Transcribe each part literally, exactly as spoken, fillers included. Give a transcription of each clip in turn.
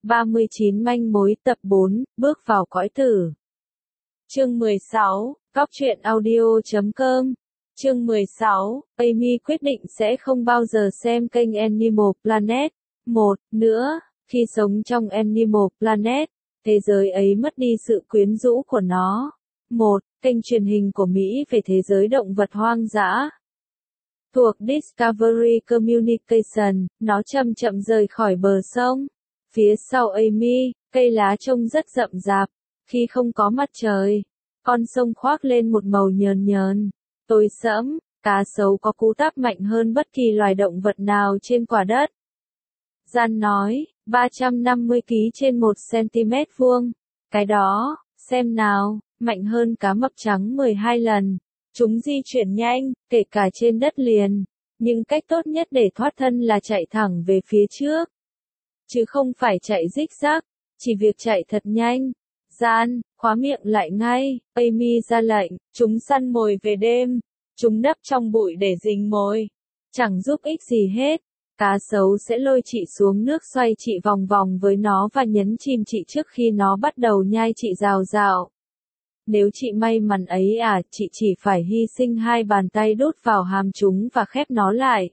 ba mươi chín manh mối tập bốn, bước vào cõi tử. Chương mười sáu, Góc truyện audio chấm com. Chương mười sáu, Amy quyết định sẽ không bao giờ xem kênh Animal Planet. Một nữa, khi sống trong Animal Planet, thế giới ấy mất đi sự quyến rũ của nó. Một, kênh truyền hình của Mỹ về thế giới động vật hoang dã. Thuộc Discovery Communication, nó chậm chậm rời khỏi bờ sông. Phía sau Amy, cây lá trông rất rậm rạp. Khi không có mặt trời, con sông khoác lên một màu nhờn nhờn, tối sẫm. Cá sấu có cú táp mạnh hơn bất kỳ loài động vật nào trên quả đất. Gian nói, ba trăm năm mươi ki lô gam trên một xăng-ti-mét vuông. Cái đó, xem nào, mạnh hơn cá mập trắng mười hai lần. Chúng di chuyển nhanh, kể cả trên đất liền. Nhưng cách tốt nhất để thoát thân là chạy thẳng về phía trước. Chứ không phải chạy zigzag, chỉ việc chạy thật nhanh. Gian, khóa miệng lại ngay, Amy ra lệnh, chúng săn mồi về đêm. Chúng nấp trong bụi để dính mồi. Chẳng giúp ích gì hết. Cá sấu sẽ lôi chị xuống nước xoay chị vòng vòng với nó và nhấn chìm chị trước khi nó bắt đầu nhai chị rào rào. Nếu chị may mắn ấy à, chị chỉ phải hy sinh hai bàn tay đút vào hàm chúng và khép nó lại.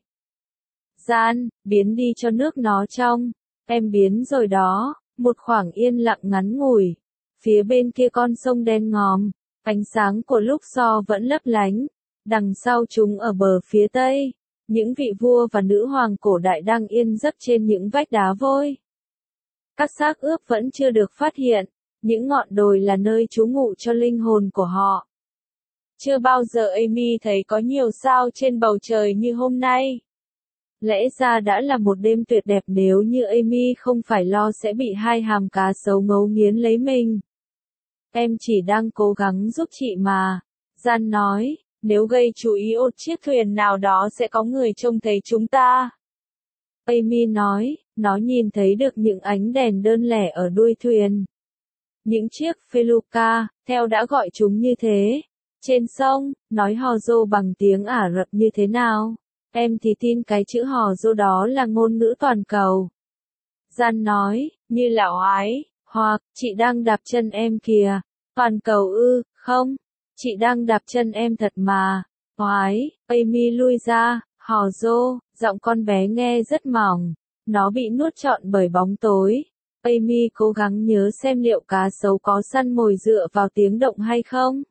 Gian, biến đi cho nước nó trong. Em biến rồi đó, một khoảng yên lặng ngắn ngủi. Phía bên kia con sông đen ngòm, ánh sáng của lúc so vẫn lấp lánh. Đằng sau chúng ở bờ phía tây, những vị vua và nữ hoàng cổ đại đang yên giấc trên những vách đá vôi. Các xác ướp vẫn chưa được phát hiện, những ngọn đồi là nơi trú ngụ cho linh hồn của họ. Chưa bao giờ Amy thấy có nhiều sao trên bầu trời như hôm nay. Lẽ ra đã là một đêm tuyệt đẹp nếu như Amy không phải lo sẽ bị hai hàm cá sấu ngấu nghiến lấy mình. Em chỉ đang cố gắng giúp chị mà. Gian nói, nếu gây chú ý một chiếc thuyền nào đó sẽ có người trông thấy chúng ta. Amy nói, nó nhìn thấy được những ánh đèn đơn lẻ ở đuôi thuyền. Những chiếc felucca, theo đã gọi chúng như thế. Trên sông, nói hò rô bằng tiếng Ả Rập như thế nào? Em thì tin cái chữ hò rô đó là ngôn ngữ toàn cầu. Gian nói, như là oái, hoặc, chị đang đạp chân em kìa. Toàn cầu ư, không, chị đang đạp chân em thật mà. Oái, Amy lui ra, hò rô, giọng con bé nghe rất mỏng. Nó bị nuốt trọn bởi bóng tối. Amy cố gắng nhớ xem liệu cá sấu có săn mồi dựa vào tiếng động hay không.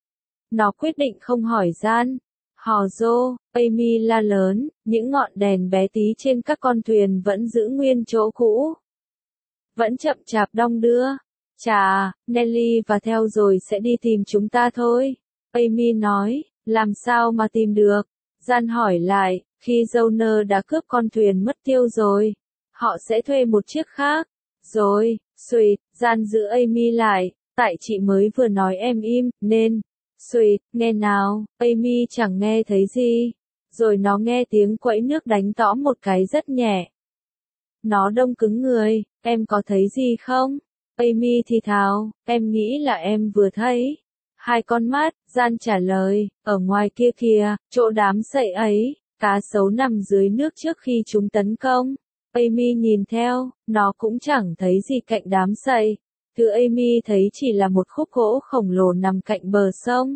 Nó quyết định không hỏi Gian. Hò rô, Amy la lớn, những ngọn đèn bé tí trên các con thuyền vẫn giữ nguyên chỗ cũ. Vẫn chậm chạp đong đưa. Chà, Nelly và theo rồi sẽ đi tìm chúng ta thôi. Amy nói, làm sao mà tìm được? Gian hỏi lại, khi Joner đã cướp con thuyền mất tiêu rồi. Họ sẽ thuê một chiếc khác. Rồi, Sweet, Gian giữ Amy lại, tại chị mới vừa nói em im, nên. Sweet, nghe nào, Amy chẳng nghe thấy gì. Rồi nó nghe tiếng quẫy nước đánh tõ một cái rất nhẹ. Nó đông cứng người, em có thấy gì không? Amy thì thào, em nghĩ là em vừa thấy. Hai con mắt, Gian trả lời, ở ngoài kia kìa, chỗ đám sậy ấy, cá sấu nằm dưới nước trước khi chúng tấn công. Amy nhìn theo, nó cũng chẳng thấy gì cạnh đám sậy. Thứ Amy thấy chỉ là một khúc gỗ khổng lồ nằm cạnh bờ sông.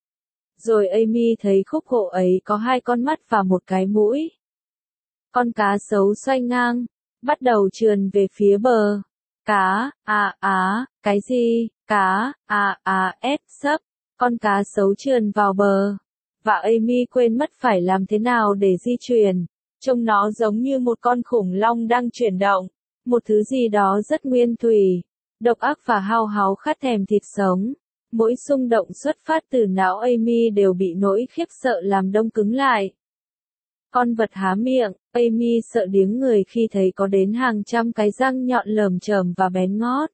Rồi Amy thấy khúc gỗ ấy có hai con mắt và một cái mũi. Con cá sấu xoay ngang, bắt đầu trườn về phía bờ. Cá, à á, cái gì, cá, à à, ép sấp. Con cá sấu trườn vào bờ. Và Amy quên mất phải làm thế nào để di chuyển. Trông nó giống như một con khủng long đang chuyển động. Một thứ gì đó rất nguyên thủy. Độc ác và hao háo khát thèm thịt sống. Mỗi xung động xuất phát từ não Amy đều bị nỗi khiếp sợ làm đông cứng lại. Con vật há miệng, Amy sợ điếng người khi thấy có đến hàng trăm cái răng nhọn lởm chởm và bén ngót.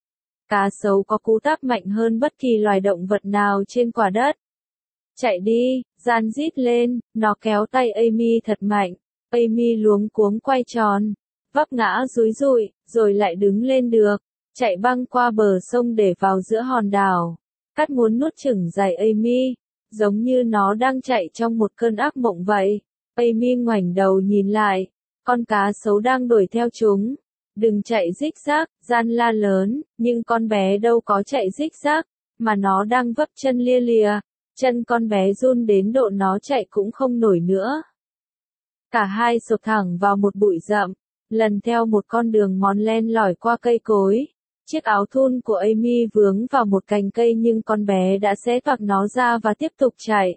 Cá sấu có cú táp mạnh hơn bất kỳ loài động vật nào trên quả đất. Chạy đi, Gian rít lên, nó kéo tay Amy thật mạnh. Amy luống cuống quay tròn, vấp ngã rúi rụi, rồi lại đứng lên được. Chạy băng qua bờ sông để vào giữa hòn đảo. Cắt muốn nuốt chửng giày Amy, giống như nó đang chạy trong một cơn ác mộng vậy. Amy ngoảnh đầu nhìn lại, con cá sấu đang đuổi theo chúng. Đừng chạy rích rác, gian la lớn, nhưng con bé đâu có chạy rích rác, mà nó đang vấp chân lia lìa, chân con bé run đến độ nó chạy cũng không nổi nữa. Cả hai sụp thẳng vào một bụi rậm, lần theo một con đường mòn len lỏi qua cây cối. Chiếc áo thun của Amy vướng vào một cành cây nhưng con bé đã xé toạc nó ra và tiếp tục chạy.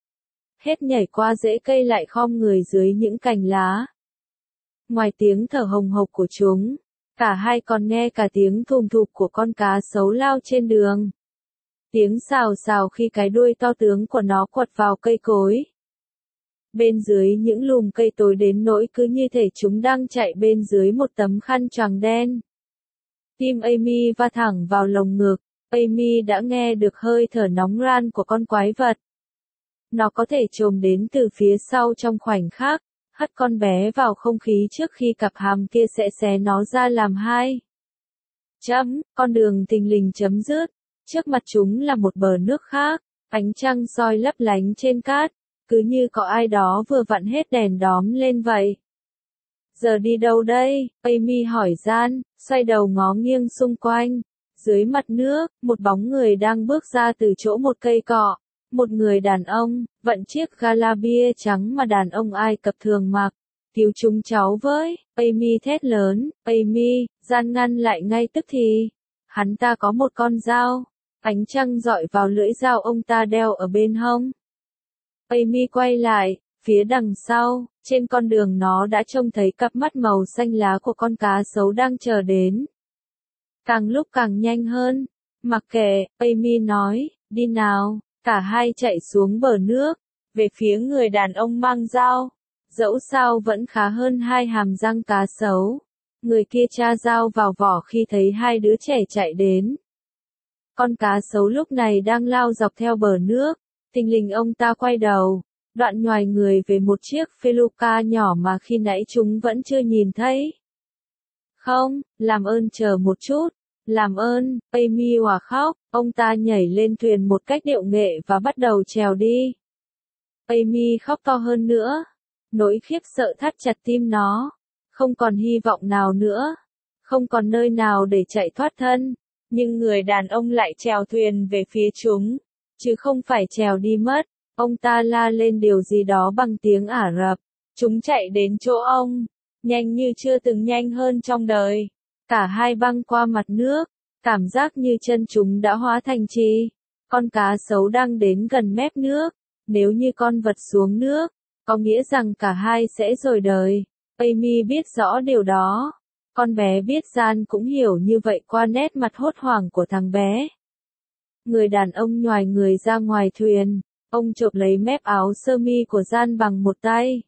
Hết nhảy qua rễ cây lại khom người dưới những cành lá. Ngoài tiếng thở hồng hộc của chúng, cả hai còn nghe cả tiếng thùm thụp của con cá sấu lao trên đường. Tiếng xào xào khi cái đuôi to tướng của nó quật vào cây cối. Bên dưới những lùm cây tối đến nỗi cứ như thể chúng đang chạy bên dưới một tấm khăn choàng đen. Tim Amy va thẳng vào lồng ngực, Amy đã nghe được hơi thở nóng ran của con quái vật. Nó có thể chồm đến từ phía sau trong khoảnh khắc, hất con bé vào không khí trước khi cặp hàm kia sẽ xé nó ra làm hai. Chấm, con đường thình lình chấm dứt, trước mặt chúng là một bờ nước khác, ánh trăng soi lấp lánh trên cát, cứ như có ai đó vừa vặn hết đèn đóm lên vậy. Giờ đi đâu đây? Amy hỏi Gian, xoay đầu ngó nghiêng xung quanh. Dưới mặt nước, một bóng người đang bước ra từ chỗ một cây cọ. Một người đàn ông, vận chiếc gala bia trắng mà đàn ông Ai Cập thường mặc. Cứu chúng cháu với, Amy thét lớn, Amy, Gian ngăn lại ngay tức thì. Hắn ta có một con dao, ánh trăng dọi vào lưỡi dao ông ta đeo ở bên hông. Amy quay lại, phía đằng sau, trên con đường nó đã trông thấy cặp mắt màu xanh lá của con cá sấu đang chờ đến. Càng lúc càng nhanh hơn, mặc kệ, Amy nói, đi nào, cả hai chạy xuống bờ nước, về phía người đàn ông mang dao, dẫu sao vẫn khá hơn hai hàm răng cá sấu. Người kia tra dao vào vỏ khi thấy hai đứa trẻ chạy đến. Con cá sấu lúc này đang lao dọc theo bờ nước, thình lình ông ta quay đầu, đoạn nhoài người về một chiếc felucca nhỏ mà khi nãy chúng vẫn chưa nhìn thấy. Không, làm ơn chờ một chút, làm ơn, Amy hòa khóc, ông ta nhảy lên thuyền một cách điệu nghệ và bắt đầu trèo đi. Amy khóc to hơn nữa, nỗi khiếp sợ thắt chặt tim nó, không còn hy vọng nào nữa, không còn nơi nào để chạy thoát thân, nhưng người đàn ông lại trèo thuyền về phía chúng, chứ không phải trèo đi mất. Ông ta la lên điều gì đó bằng tiếng Ả Rập. Chúng chạy đến chỗ ông, nhanh như chưa từng nhanh hơn trong đời. Cả hai băng qua mặt nước, cảm giác như chân chúng đã hóa thành trì. Con cá sấu đang đến gần mép nước, nếu như con vật xuống nước, có nghĩa rằng cả hai sẽ rồi đời. Amy biết rõ điều đó. Con bé biết Gian cũng hiểu như vậy qua nét mặt hốt hoảng của thằng bé. Người đàn ông nhoài người ra ngoài thuyền. Ông chộp lấy mép áo sơ mi của Gian bằng một tay.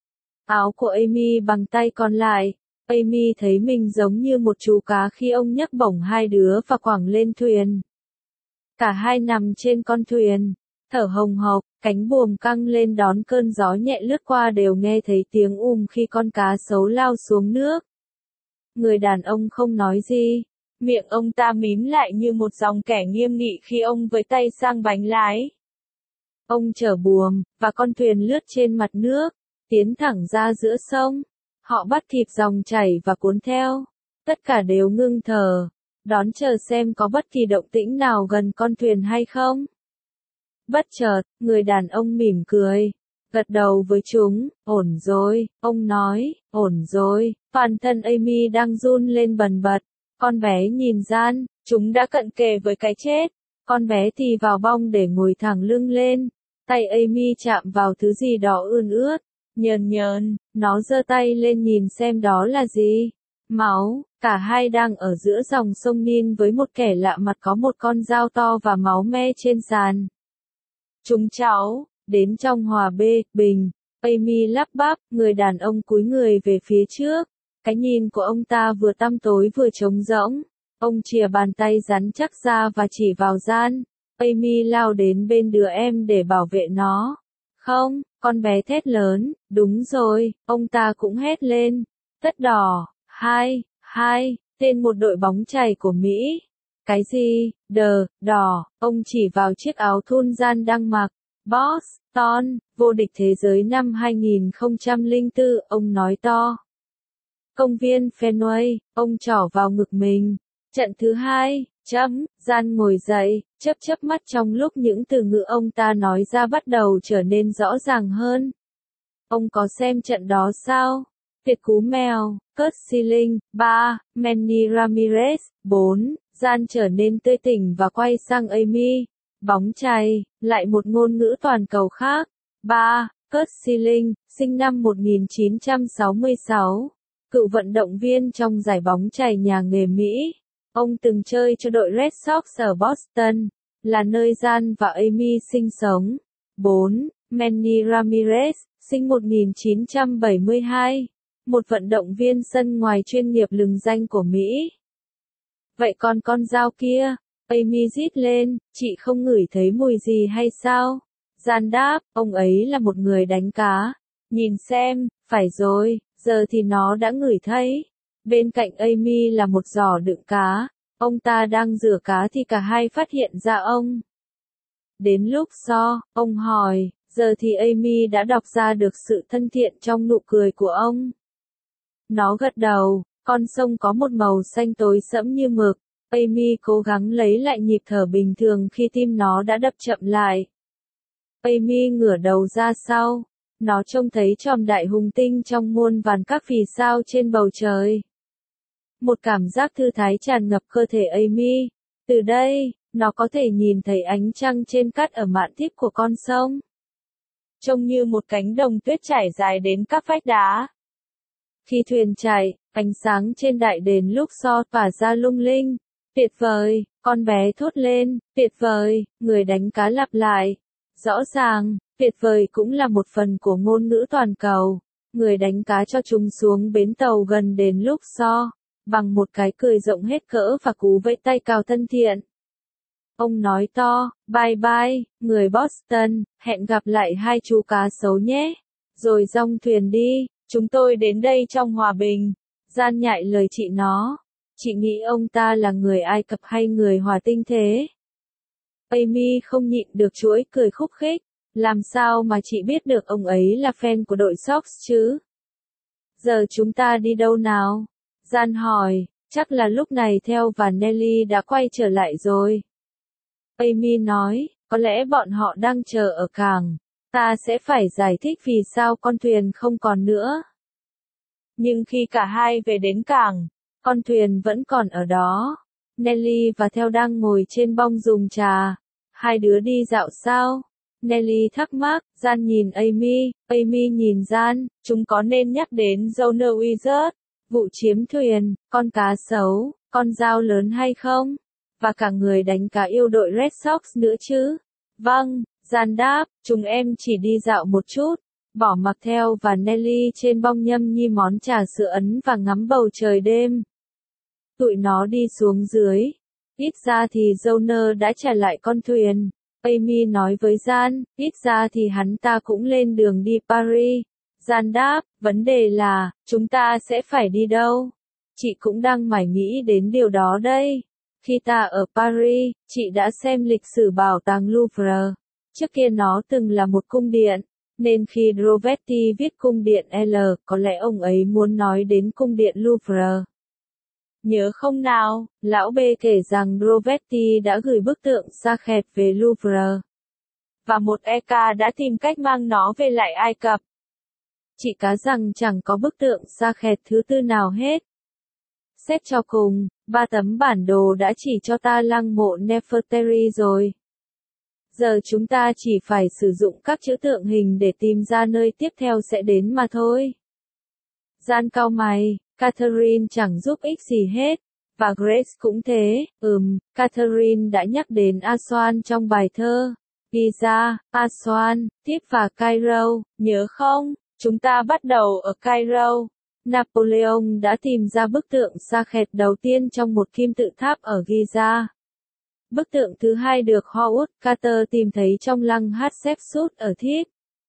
Áo của Amy bằng tay còn lại. Amy thấy mình giống như một chú cá khi ông nhấc bổng hai đứa và quẳng lên thuyền. Cả hai nằm trên con thuyền, thở hồng hộc, cánh buồm căng lên đón cơn gió nhẹ lướt qua đều nghe thấy tiếng ùm khi con cá sấu lao xuống nước. Người đàn ông không nói gì, miệng ông ta mím lại như một dòng kẻ nghiêm nghị khi ông với tay sang bánh lái. Ông chở buồm, và con thuyền lướt trên mặt nước, tiến thẳng ra giữa sông. Họ bắt kịp dòng chảy và cuốn theo. Tất cả đều ngưng thở, đón chờ xem có bất kỳ động tĩnh nào gần con thuyền hay không. Bất chợt, người đàn ông mỉm cười, gật đầu với chúng, ổn rồi, ông nói, ổn rồi. Toàn thân Amy đang run lên bần bật. Con bé nhìn Gian, chúng đã cận kề với cái chết. Con bé thì vào bong để ngồi thẳng lưng lên. Tay Amy chạm vào thứ gì đó ươn ướt, nhờn nhờn, nó giơ tay lên nhìn xem đó là gì. Máu, cả hai đang ở giữa dòng sông Nin với một kẻ lạ mặt có một con dao to và máu me trên sàn. Chúng cháu, đến trong hòa bê, bình, Amy lắp bắp, người đàn ông cúi người về phía trước. Cái nhìn của ông ta vừa tăm tối vừa trống rỗng. Ông chìa bàn tay rắn chắc ra và chỉ vào Gian. Amy lao đến bên đứa em để bảo vệ nó. Không, con bé thét lớn, đúng rồi, ông ta cũng hét lên. Tất đỏ, hai, hai, tên một đội bóng chày của Mỹ. Cái gì, đờ, đỏ, ông chỉ vào chiếc áo thun Gian đang mặc. Boston, vô địch thế giới năm hai nghìn không trăm lẻ bốn, ông nói to. Công viên Fenway, ông trỏ vào ngực mình. Trận thứ hai, chấm, Gian ngồi dậy, chớp chớp mắt trong lúc những từ ngữ ông ta nói ra bắt đầu trở nên rõ ràng hơn. Ông có xem trận đó sao? Tuyệt cú mèo, Curt Schilling, ba, Manny Ramirez, bốn, Gian trở nên tươi tỉnh và quay sang Amy. Bóng chày, lại một ngôn ngữ toàn cầu khác. ba. Curt Schilling, sinh năm một nghìn chín trăm sáu mươi sáu, cựu vận động viên trong giải bóng chày nhà nghề Mỹ. Ông từng chơi cho đội Red Sox ở Boston, là nơi Gian và Amy sinh sống. bốn. Manny Ramirez, sinh một nghìn chín trăm bảy mươi hai, một vận động viên sân ngoài chuyên nghiệp lừng danh của Mỹ. Vậy còn con dao kia? Amy rít lên, chị không ngửi thấy mùi gì hay sao? Gian đáp, ông ấy là một người đánh cá. Nhìn xem, phải rồi, giờ thì nó đã ngửi thấy. Bên cạnh Amy là một giỏ đựng cá. Ông ta đang rửa cá thì cả hai phát hiện ra ông. Đến lúc so, ông hỏi, giờ thì Amy đã đọc ra được sự thân thiện trong nụ cười của ông. Nó gật đầu, con sông có một màu xanh tối sẫm như mực. Amy cố gắng lấy lại nhịp thở bình thường khi tim nó đã đập chậm lại. Amy ngửa đầu ra sau. Nó trông thấy chòm đại hùng tinh trong muôn vàn các vì sao trên bầu trời. Một cảm giác thư thái tràn ngập cơ thể Amy. Từ đây, nó có thể nhìn thấy ánh trăng trên cát ở mạn tiếp của con sông. Trông như một cánh đồng tuyết trải dài đến các vách đá. Khi thuyền chạy, ánh sáng trên đại đền Luxor tỏa ra lung linh. Tuyệt vời, con bé thốt lên, tuyệt vời, người đánh cá lặp lại. Rõ ràng, tuyệt vời cũng là một phần của ngôn ngữ toàn cầu. Người đánh cá cho chúng xuống bến tàu gần đền Luxor, bằng một cái cười rộng hết cỡ và cú vẫy tay cào thân thiện. Ông nói to, bye bye, người Boston, hẹn gặp lại hai chú cá sấu nhé. Rồi dong thuyền đi, chúng tôi đến đây trong hòa bình. Gian nhại lời chị nó. Chị nghĩ ông ta là người Ai Cập hay người Hòa Tinh thế? Amy không nhịn được chuỗi cười khúc khích. Làm sao mà chị biết được ông ấy là fan của đội Sox chứ? Giờ chúng ta đi đâu nào? Gian hỏi, chắc là lúc này Theo và Nelly đã quay trở lại rồi. Amy nói, có lẽ bọn họ đang chờ ở cảng. Ta sẽ phải giải thích vì sao con thuyền không còn nữa. Nhưng khi cả hai về đến cảng, con thuyền vẫn còn ở đó. Nelly và Theo đang ngồi trên bong dùng trà. Hai đứa đi dạo sao? Nelly thắc mắc, Gian nhìn Amy, Amy nhìn Gian, chúng có nên nhắc đến Jono Wizard, vụ chiếm thuyền, con cá sấu, con dao lớn hay không? Và cả người đánh cá yêu đội Red Sox nữa chứ? Vâng, Gian đáp, chúng em chỉ đi dạo một chút, bỏ mặc Theo và Nelly trên bong nhâm nhi món trà sữa ấn và ngắm bầu trời đêm. Tụi nó đi xuống dưới. Ít ra thì Jono đã trả lại con thuyền. Amy nói với Gian, ít ra thì hắn ta cũng lên đường đi Paris. Gian đáp, vấn đề là, chúng ta sẽ phải đi đâu? Chị cũng đang mải nghĩ đến điều đó đây. Khi ta ở Paris, chị đã xem lịch sử bảo tàng Louvre. Trước kia nó từng là một cung điện, nên khi Rovetti viết cung điện L, có lẽ ông ấy muốn nói đến cung điện Louvre. Nhớ không nào, lão B kể rằng Rovetti đã gửi bức tượng Sakhet về Louvre. Và một e ca đã tìm cách mang nó về lại Ai Cập. Chị cá rằng chẳng có bức tượng Sakhet thứ tư nào hết. Xét cho cùng, ba tấm bản đồ đã chỉ cho ta lăng mộ Nefertari rồi. Giờ chúng ta chỉ phải sử dụng các chữ tượng hình để tìm ra nơi tiếp theo sẽ đến mà thôi. Gian cau mày, Catherine chẳng giúp ích gì hết. Và Grace cũng thế, ừm, Catherine đã nhắc đến Aswan trong bài thơ. Giza, Aswan, tiếp và Cairo, nhớ không? Chúng ta bắt đầu ở Cairo. Napoleon đã tìm ra bức tượng Sakhet đầu tiên trong một kim tự tháp ở Giza. Bức tượng thứ hai được Howard Carter tìm thấy trong lăng Hatshepsut ở Thít.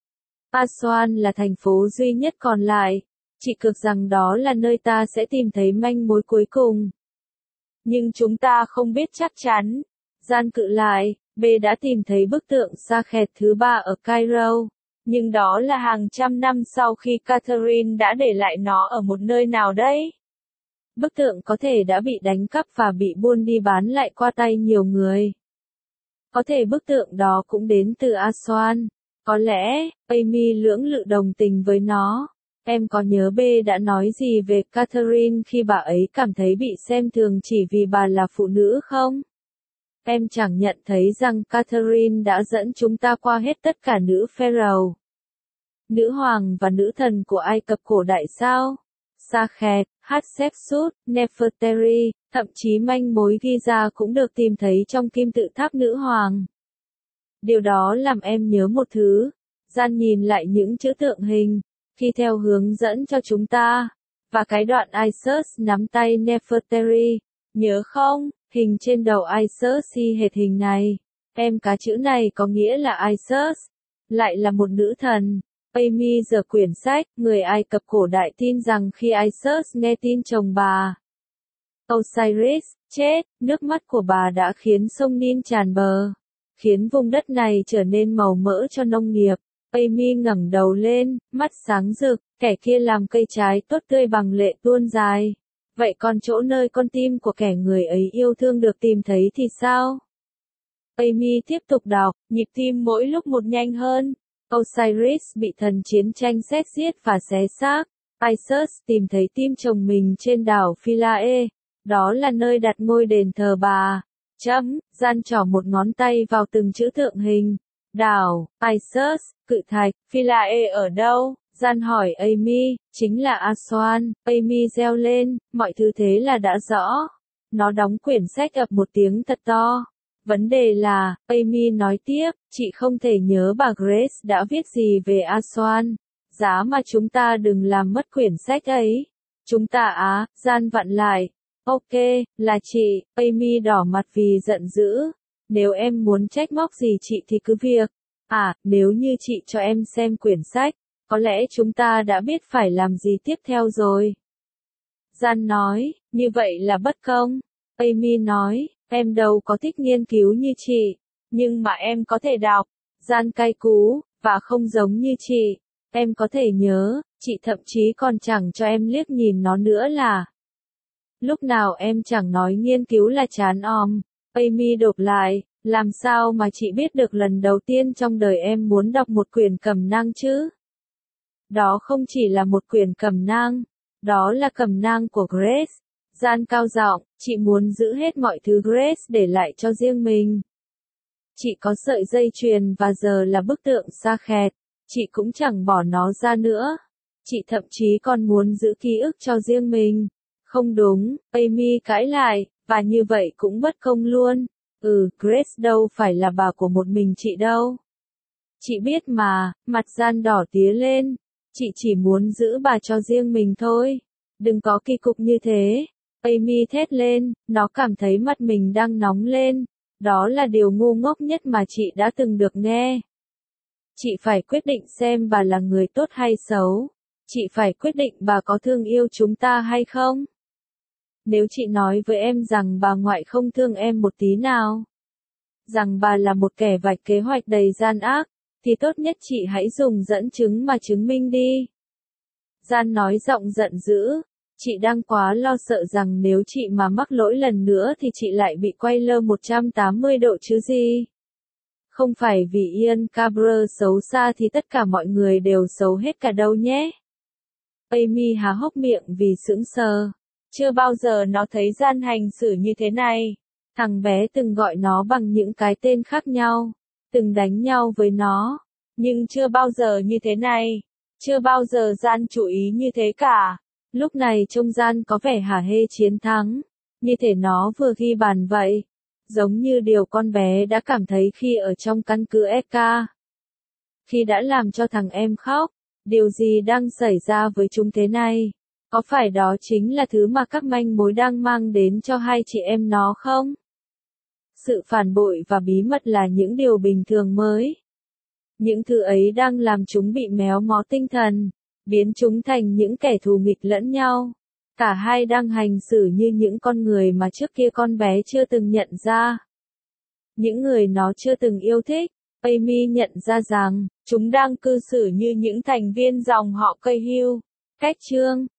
Aswan là thành phố duy nhất còn lại. Chị cược rằng đó là nơi ta sẽ tìm thấy manh mối cuối cùng. Nhưng chúng ta không biết chắc chắn. Gian cự lại, B đã tìm thấy bức tượng Sakhet thứ ba ở Cairo. Nhưng đó là hàng trăm năm sau khi Catherine đã để lại nó ở một nơi nào đấy. Bức tượng có thể đã bị đánh cắp và bị buôn đi bán lại qua tay nhiều người. Có thể bức tượng đó cũng đến từ Aswan. Có lẽ, Amy lưỡng lự đồng tình với nó. Em có nhớ B đã nói gì về Catherine khi bà ấy cảm thấy bị xem thường chỉ vì bà là phụ nữ không? Em chẳng nhận thấy rằng Catherine đã dẫn chúng ta qua hết tất cả nữ pharaoh, nữ hoàng và nữ thần của Ai Cập cổ đại sao? Sakhet, Hatshepsut, Nefertari, thậm chí manh mối Giza cũng được tìm thấy trong kim tự tháp nữ hoàng. Điều đó làm em nhớ một thứ. Gian nhìn lại những chữ tượng hình, khi theo hướng dẫn cho chúng ta, và cái đoạn Isis nắm tay Nefertari, nhớ không, hình trên đầu Isis y hệt hình này. Em cá chữ này có nghĩa là Isis, lại là một nữ thần. Amy giở quyển sách, người Ai Cập cổ đại tin rằng khi Isis nghe tin chồng bà, Osiris, chết, nước mắt của bà đã khiến sông Nin tràn bờ, khiến vùng đất này trở nên màu mỡ cho nông nghiệp. Amy ngẩng đầu lên, mắt sáng rực, kẻ kia làm cây trái tốt tươi bằng lệ tuôn dài. Vậy còn chỗ nơi con tim của kẻ người ấy yêu thương được tìm thấy thì sao? Amy tiếp tục đọc, nhịp tim mỗi lúc một nhanh hơn. Osiris bị thần chiến tranh xét giết và xé xác. Isis tìm thấy tim chồng mình trên đảo Philae. Đó là nơi đặt ngôi đền thờ bà. Chấm, Gian trỏ một ngón tay vào từng chữ tượng hình. Đảo, Isis, cự thạch, Philae ở đâu? Gian hỏi Amy, chính là Aswan. Amy reo lên, mọi thứ thế là đã rõ. Nó đóng quyển sách ập một tiếng thật to. Vấn đề là, Amy nói tiếp, chị không thể nhớ bà Grace đã viết gì về Aswan. Giá mà chúng ta đừng làm mất quyển sách ấy. Chúng ta á, Gian vặn lại. Ok, là chị. Amy đỏ mặt vì giận dữ. Nếu em muốn trách móc gì chị thì cứ việc. À, nếu như chị cho em xem quyển sách, có lẽ chúng ta đã biết phải làm gì tiếp theo rồi. Gian nói, như vậy là bất công. Amy nói, em đâu có thích nghiên cứu như chị, nhưng mà em có thể đọc. Gian cay cú, và không giống như chị. Em có thể nhớ, chị thậm chí còn chẳng cho em liếc nhìn nó nữa là. Lúc nào em chẳng nói nghiên cứu là chán om. Amy đột lại, làm sao mà chị biết được lần đầu tiên trong đời em muốn đọc một quyển cẩm nang chứ? Đó không chỉ là một quyển cẩm nang, đó là cẩm nang của Grace. Gian cao giọng, chị muốn giữ hết mọi thứ Grace để lại cho riêng mình. Chị có sợi dây chuyền và giờ là bức tượng Sakhet, chị cũng chẳng bỏ nó ra nữa. Chị thậm chí còn muốn giữ ký ức cho riêng mình. Không đúng, Amy cãi lại, và như vậy cũng bất công luôn. Ừ, Grace đâu phải là bà của một mình chị đâu. Chị biết mà, mặt Gian đỏ tía lên. Chị chỉ muốn giữ bà cho riêng mình thôi. Đừng có kỳ cục như thế. Amy thét lên, nó cảm thấy mặt mình đang nóng lên. Đó là điều ngu ngốc nhất mà chị đã từng được nghe. Chị phải quyết định xem bà là người tốt hay xấu. Chị phải quyết định bà có thương yêu chúng ta hay không. Nếu chị nói với em rằng bà ngoại không thương em một tí nào, rằng bà là một kẻ vạch kế hoạch đầy gian ác, thì tốt nhất chị hãy dùng dẫn chứng mà chứng minh đi. Gian nói giọng giận dữ, chị đang quá lo sợ rằng nếu chị mà mắc lỗi lần nữa thì chị lại bị quay lơ một trăm tám mươi độ chứ gì. Không phải vì Ian Cabrer xấu xa thì tất cả mọi người đều xấu hết cả đâu nhé. Amy há hốc miệng vì sững sờ. Chưa bao giờ nó thấy Gian hành xử như thế này. Thằng bé từng gọi nó bằng những cái tên khác nhau, từng đánh nhau với nó, nhưng chưa bao giờ như thế này. Chưa bao giờ Gian chú ý như thế cả. Lúc này trông Gian có vẻ hả hê chiến thắng, như thể nó vừa ghi bàn vậy. Giống như điều con bé đã cảm thấy khi ở trong căn cứ e ca. Khi đã làm cho thằng em khóc, điều gì đang xảy ra với chúng thế này? Có phải đó chính là thứ mà các manh mối đang mang đến cho hai chị em nó không? Sự phản bội và bí mật là những điều bình thường mới. Những thứ ấy đang làm chúng bị méo mó tinh thần, biến chúng thành những kẻ thù nghịch lẫn nhau. Cả hai đang hành xử như những con người mà trước kia con bé chưa từng nhận ra. Những người nó chưa từng yêu thích. Amy nhận ra rằng, Chúng đang cư xử như những thành viên dòng họ Cahill. Cách chương